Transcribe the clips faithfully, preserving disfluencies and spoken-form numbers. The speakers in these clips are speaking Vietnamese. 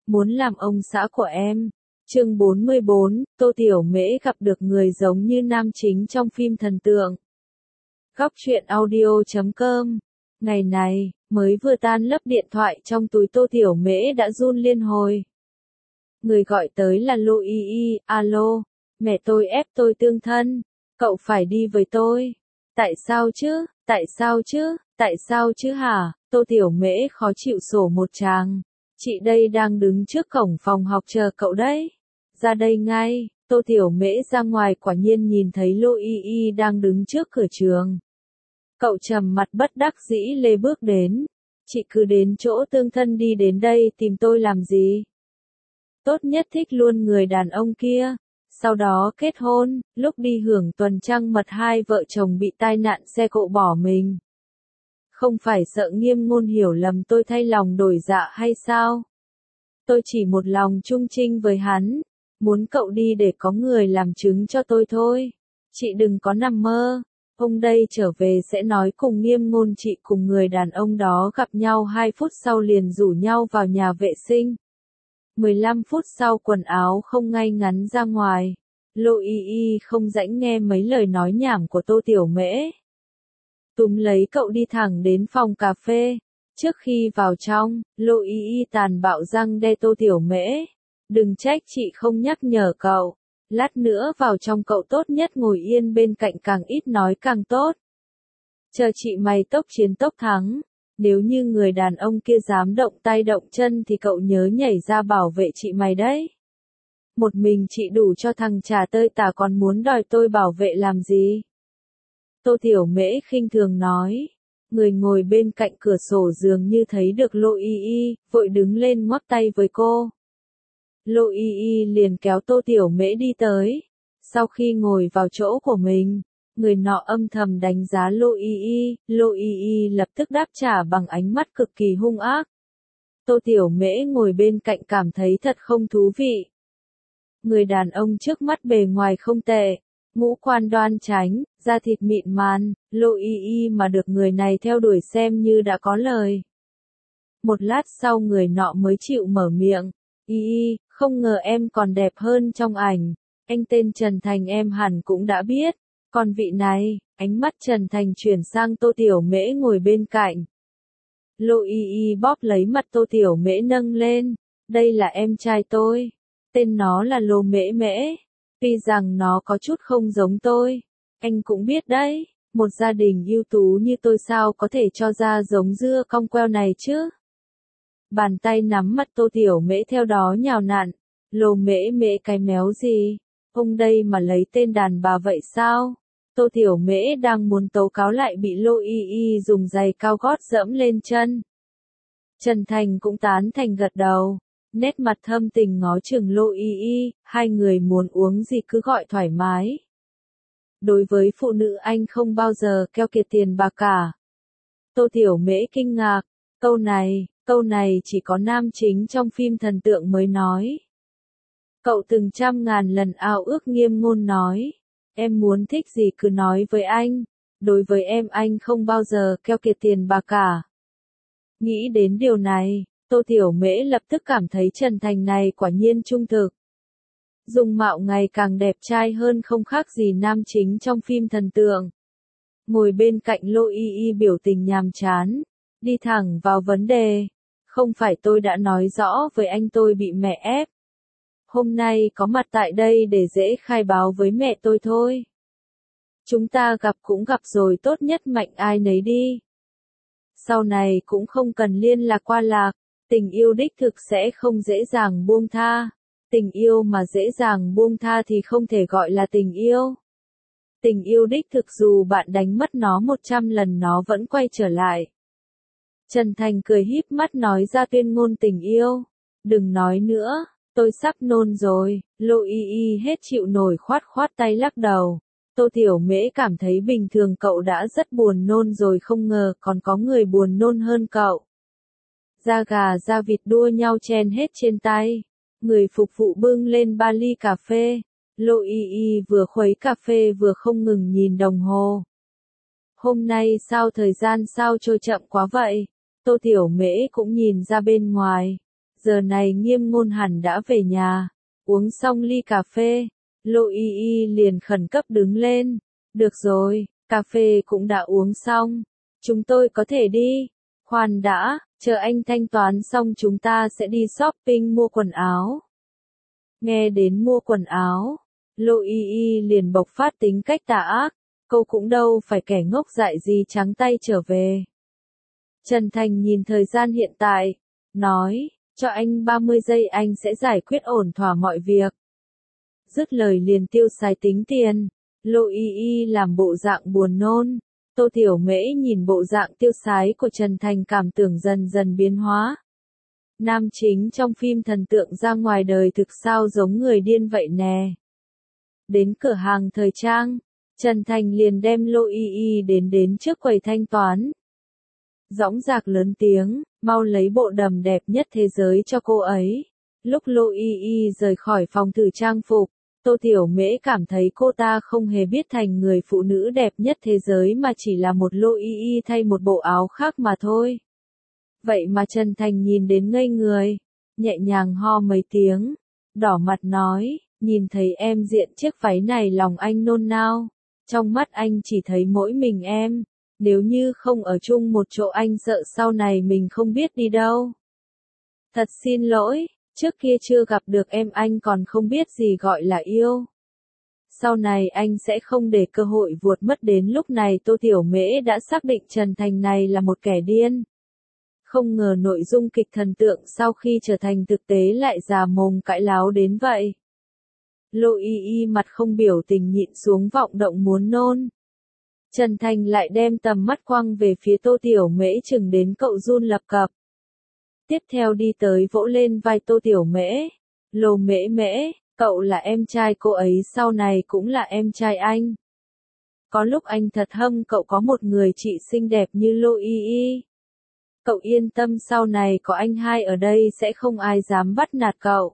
muốn làm ông xã của em. Chương bốn mươi bốn, Tô Tiểu Mễ gặp được người giống như nam chính trong phim thần tượng. Góc truyện audio chấm com. Ngày này, mới vừa tan lấp điện thoại trong túi Tô Tiểu Mễ đã run liên hồi. Người gọi tới là Lô Y Y, alo, mẹ tôi ép tôi tương thân, cậu phải đi với tôi. Tại sao chứ, tại sao chứ, tại sao chứ hả? Tô Tiểu Mễ khó chịu sổ một tràng. Chị đây đang đứng trước cổng phòng học chờ cậu đấy. Ra đây ngay. Tô Tiểu Mễ ra ngoài quả nhiên nhìn thấy Lô Y Y đang đứng trước cửa trường. Cậu trầm mặt bất đắc dĩ lê bước đến. Chị cứ đến chỗ tương thân đi đến đây tìm tôi làm gì? Tốt nhất thích luôn người đàn ông kia. Sau đó kết hôn, lúc đi hưởng tuần trăng mật hai vợ chồng bị tai nạn xe cộ bỏ mình. Không phải sợ Nghiêm Ngôn hiểu lầm tôi thay lòng đổi dạ hay sao? Tôi chỉ một lòng trung trinh với hắn. Muốn cậu đi để có người làm chứng cho tôi thôi. Chị đừng có nằm mơ. Ông đây trở về sẽ nói cùng Nghiêm Ngôn chị cùng người đàn ông đó gặp nhau hai phút sau liền rủ nhau vào nhà vệ sinh. mười lăm phút sau quần áo không ngay ngắn ra ngoài. Lô Y Y không rãnh nghe mấy lời nói nhảm của Tô Tiểu Mễ. Túm lấy cậu đi thẳng đến phòng cà phê. Trước khi vào trong, Lô Y Y tàn bạo răng đe Tô Tiểu Mễ. Đừng trách chị không nhắc nhở cậu. Lát nữa vào trong cậu tốt nhất ngồi yên bên cạnh càng ít nói càng tốt. Chờ chị mày tốc chiến tốc thắng. Nếu như người đàn ông kia dám động tay động chân thì cậu nhớ nhảy ra bảo vệ chị mày đấy. Một mình chị đủ cho thằng trà tơi tả còn muốn đòi tôi bảo vệ làm gì? Tô Tiểu Mễ khinh thường nói. Người ngồi bên cạnh cửa sổ dường như thấy được Lô Y Y, vội đứng lên ngoắc tay với cô. Lô Y Y liền kéo Tô Tiểu Mễ đi tới. Sau khi ngồi vào chỗ của mình, người nọ âm thầm đánh giá Lô Y Y, Lô Y Y lập tức đáp trả bằng ánh mắt cực kỳ hung ác. Tô Tiểu Mễ ngồi bên cạnh cảm thấy thật không thú vị. Người đàn ông trước mắt bề ngoài không tệ, ngũ quan đoan chánh, da thịt mịn màng, Lô Y Y mà được người này theo đuổi xem như đã có lời. Một lát sau người nọ mới chịu mở miệng. Y Y, không ngờ em còn đẹp hơn trong ảnh. Anh tên Trần Thành em hẳn cũng đã biết. Còn vị này, ánh mắt Trần Thành chuyển sang Tô Tiểu Mễ ngồi bên cạnh. Lô Y Y bóp lấy mặt Tô Tiểu Mễ nâng lên. Đây là em trai tôi. Tên nó là Lô Mễ Mễ. Tuy rằng nó có chút không giống tôi. Anh cũng biết đấy, một gia đình ưu tú như tôi sao có thể cho ra giống dưa cong queo này chứ. Bàn tay nắm mặt Tô Tiểu Mễ theo đó nhào nặn. Lô Mễ Mễ cái méo gì? Ông đây mà lấy tên đàn bà vậy sao? Tô Tiểu Mễ đang muốn tố cáo lại bị Lô Y Y dùng giày cao gót dẫm lên chân. Trần Thành cũng tán thành gật đầu. Nét mặt thâm tình ngó chừng Lô Y Y, hai người muốn uống gì cứ gọi thoải mái. Đối với phụ nữ anh không bao giờ keo kiệt tiền bạc cả. Tô Tiểu Mễ kinh ngạc, câu này, câu này chỉ có nam chính trong phim thần tượng mới nói. Cậu từng trăm ngàn lần ao ước Nghiêm Ngôn nói, em muốn thích gì cứ nói với anh, đối với em anh không bao giờ keo kiệt tiền bạc cả. Nghĩ đến điều này, Tô Tiểu Mễ lập tức cảm thấy Trần Thành này quả nhiên trung thực. Dung mạo ngày càng đẹp trai hơn không khác gì nam chính trong phim thần tượng. Ngồi bên cạnh Lô Y Y biểu tình nhàm chán, đi thẳng vào vấn đề. Không phải tôi đã nói rõ với anh tôi bị mẹ ép. Hôm nay có mặt tại đây để dễ khai báo với mẹ tôi thôi. Chúng ta gặp cũng gặp rồi tốt nhất mạnh ai nấy đi. Sau này cũng không cần liên lạc qua lạc, tình yêu đích thực sẽ không dễ dàng buông tha. Tình yêu mà dễ dàng buông tha thì không thể gọi là tình yêu. Tình yêu đích thực dù bạn đánh mất nó một trăm lần nó vẫn quay trở lại. Trần Thành cười híp mắt nói ra tuyên ngôn tình yêu. Đừng nói nữa, tôi sắp nôn rồi. Lô Y Y hết chịu nổi khoát khoát tay lắc đầu. Tô Tiểu Mễ cảm thấy bình thường cậu đã rất buồn nôn rồi không ngờ còn có người buồn nôn hơn cậu. Da gà da vịt đua nhau chen hết trên tay. Người phục vụ bưng lên ba ly cà phê. Lô Y Y vừa khuấy cà phê vừa không ngừng nhìn đồng hồ. Hôm nay sao thời gian sao trôi chậm quá vậy? Tô Tiểu Mễ cũng nhìn ra bên ngoài. Giờ này Nghiêm Ngôn hẳn đã về nhà, uống xong ly cà phê, Lô Y Y liền khẩn cấp đứng lên. Được rồi, cà phê cũng đã uống xong, chúng tôi có thể đi. Khoan đã, chờ anh thanh toán xong chúng ta sẽ đi shopping mua quần áo. Nghe đến mua quần áo, Lô Y Y liền bộc phát tính cách tà ác, cô cũng đâu phải kẻ ngốc dại gì trắng tay trở về. Trần Thành nhìn thời gian hiện tại, nói, cho anh ba mươi giây anh sẽ giải quyết ổn thỏa mọi việc. Dứt lời liền tiêu xài tính tiền, Lô Y Y làm bộ dạng buồn nôn. Tô Tiểu Mễ nhìn bộ dạng tiêu sái của Trần Thành cảm tưởng dần dần biến hóa. Nam chính trong phim thần tượng ra ngoài đời thực sao giống người điên vậy nè. Đến cửa hàng thời trang, Trần Thành liền đem Lô Y Y đến đến trước quầy thanh toán. Dõng dạc lớn tiếng, mau lấy bộ đầm đẹp nhất thế giới cho cô ấy. Lúc Lô Y Y rời khỏi phòng thử trang phục, Tô Tiểu Mễ cảm thấy cô ta không hề biết thành người phụ nữ đẹp nhất thế giới mà chỉ là một Lô Y Y thay một bộ áo khác mà thôi. Vậy mà Trần Thành nhìn đến ngây người, nhẹ nhàng ho mấy tiếng, đỏ mặt nói, nhìn thấy em diện chiếc váy này lòng anh nôn nao, trong mắt anh chỉ thấy mỗi mình em, nếu như không ở chung một chỗ anh sợ sau này mình không biết đi đâu. Thật xin lỗi, trước kia chưa gặp được em anh còn không biết gì gọi là yêu. Sau này anh sẽ không để cơ hội vuột mất. Đến lúc này Tô Tiểu Mễ đã xác định Trần Thành này là một kẻ điên. Không ngờ nội dung kịch thần tượng sau khi trở thành thực tế lại già mồm cãi láo đến vậy. Lô Y Y mặt không biểu tình nhịn xuống vọng động muốn nôn. Trần Thành lại đem tầm mắt quăng về phía Tô Tiểu Mễ chừng đến cậu run lập cập. Tiếp theo đi tới vỗ lên vai Tô Tiểu Mễ. Lô Mễ Mễ, cậu là em trai cô ấy sau này cũng là em trai anh. Có lúc anh thật hâm cậu có một người chị xinh đẹp như Lô Y Y. Cậu yên tâm sau này có anh hai ở đây sẽ không ai dám bắt nạt cậu.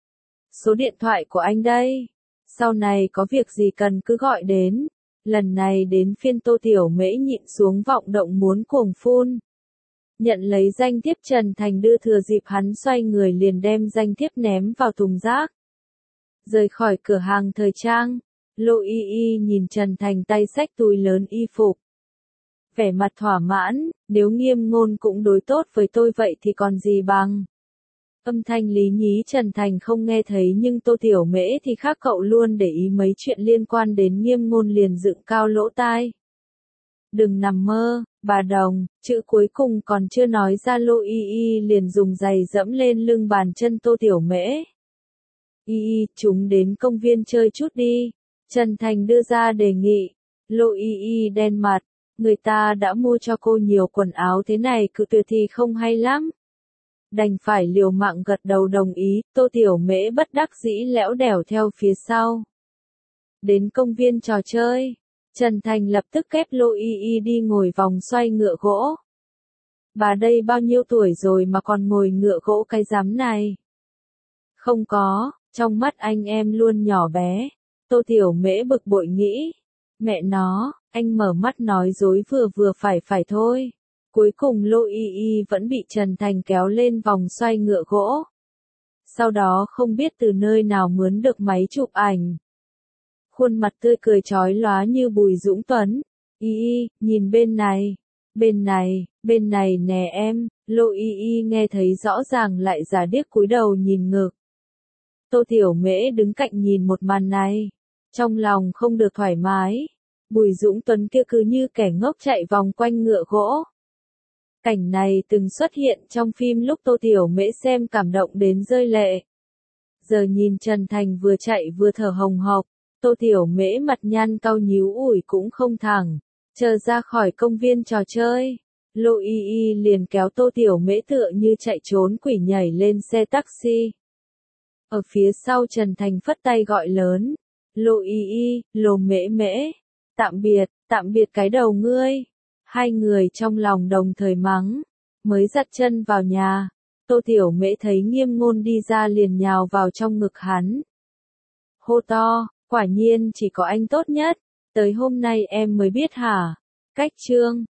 Số điện thoại của anh đây. Sau này có việc gì cần cứ gọi đến. Lần này đến phiên Tô Tiểu Mễ nhịn xuống vọng động muốn cuồng phun. Nhận lấy danh thiếp Trần Thành đưa thừa dịp hắn xoay người liền đem danh thiếp ném vào thùng rác. Rời khỏi cửa hàng thời trang, Lô Y Y nhìn Trần Thành tay xách túi lớn y phục. Vẻ mặt thỏa mãn, nếu Nghiêm Ngôn cũng đối tốt với tôi vậy thì còn gì bằng. Âm thanh lý nhí Trần Thành không nghe thấy nhưng Tô Tiểu Mễ thì khác cậu luôn để ý mấy chuyện liên quan đến Nghiêm Ngôn liền dựng cao lỗ tai. Đừng nằm mơ, bà Đồng, chữ cuối cùng còn chưa nói ra Lô Y Y liền dùng giày dẫm lên lưng bàn chân Tô Tiểu Mễ. Y Y, chúng đến công viên chơi chút đi. Trần Thành đưa ra đề nghị. Lô Y Y đen mặt, người ta đã mua cho cô nhiều quần áo thế này cự tuyệt thì không hay lắm. Đành phải liều mạng gật đầu đồng ý, Tô Tiểu Mễ bất đắc dĩ lẽo đẻo theo phía sau. Đến công viên trò chơi, Trần Thành lập tức kép Lô Y Y đi ngồi vòng xoay ngựa gỗ. Bà đây bao nhiêu tuổi rồi mà còn ngồi ngựa gỗ cái rắm này? Không có, trong mắt anh em luôn nhỏ bé. Tô Tiểu Mễ bực bội nghĩ. Mẹ nó, anh mở mắt nói dối vừa vừa phải phải thôi. Cuối cùng Lô Y Y vẫn bị Trần Thành kéo lên vòng xoay ngựa gỗ. Sau đó không biết từ nơi nào mướn được máy chụp ảnh. Khuôn mặt tươi cười chói lóa như Bùi Dũng Tuấn. Y Y, nhìn bên này. Bên này, bên này nè em. Lô Y Y nghe thấy rõ ràng lại giả điếc cúi đầu nhìn ngực. Tô Tiểu Mễ đứng cạnh nhìn một màn này. Trong lòng không được thoải mái. Bùi Dũng Tuấn kia cứ như kẻ ngốc chạy vòng quanh ngựa gỗ. Cảnh này từng xuất hiện trong phim lúc Tô Tiểu Mễ xem cảm động đến rơi lệ. Giờ nhìn Trần Thành vừa chạy vừa thở hồng hộc, Tô Tiểu Mễ mặt nhăn cau nhíu ủi cũng không thẳng. Chờ ra khỏi công viên trò chơi, Lô Y Y liền kéo Tô Tiểu Mễ tựa như chạy trốn quỷ nhảy lên xe taxi. Ở phía sau Trần Thành phất tay gọi lớn. Lô Y Y, Lô Mễ Mễ. Tạm biệt, tạm biệt cái đầu ngươi. Hai người trong lòng đồng thời mắng. Mới dắt chân vào nhà. Tô Tiểu Mễ thấy Nghiêm Ngôn đi ra liền nhào vào trong ngực hắn. Hô to, quả nhiên chỉ có anh tốt nhất. Tới hôm nay em mới biết hả? Cách chương.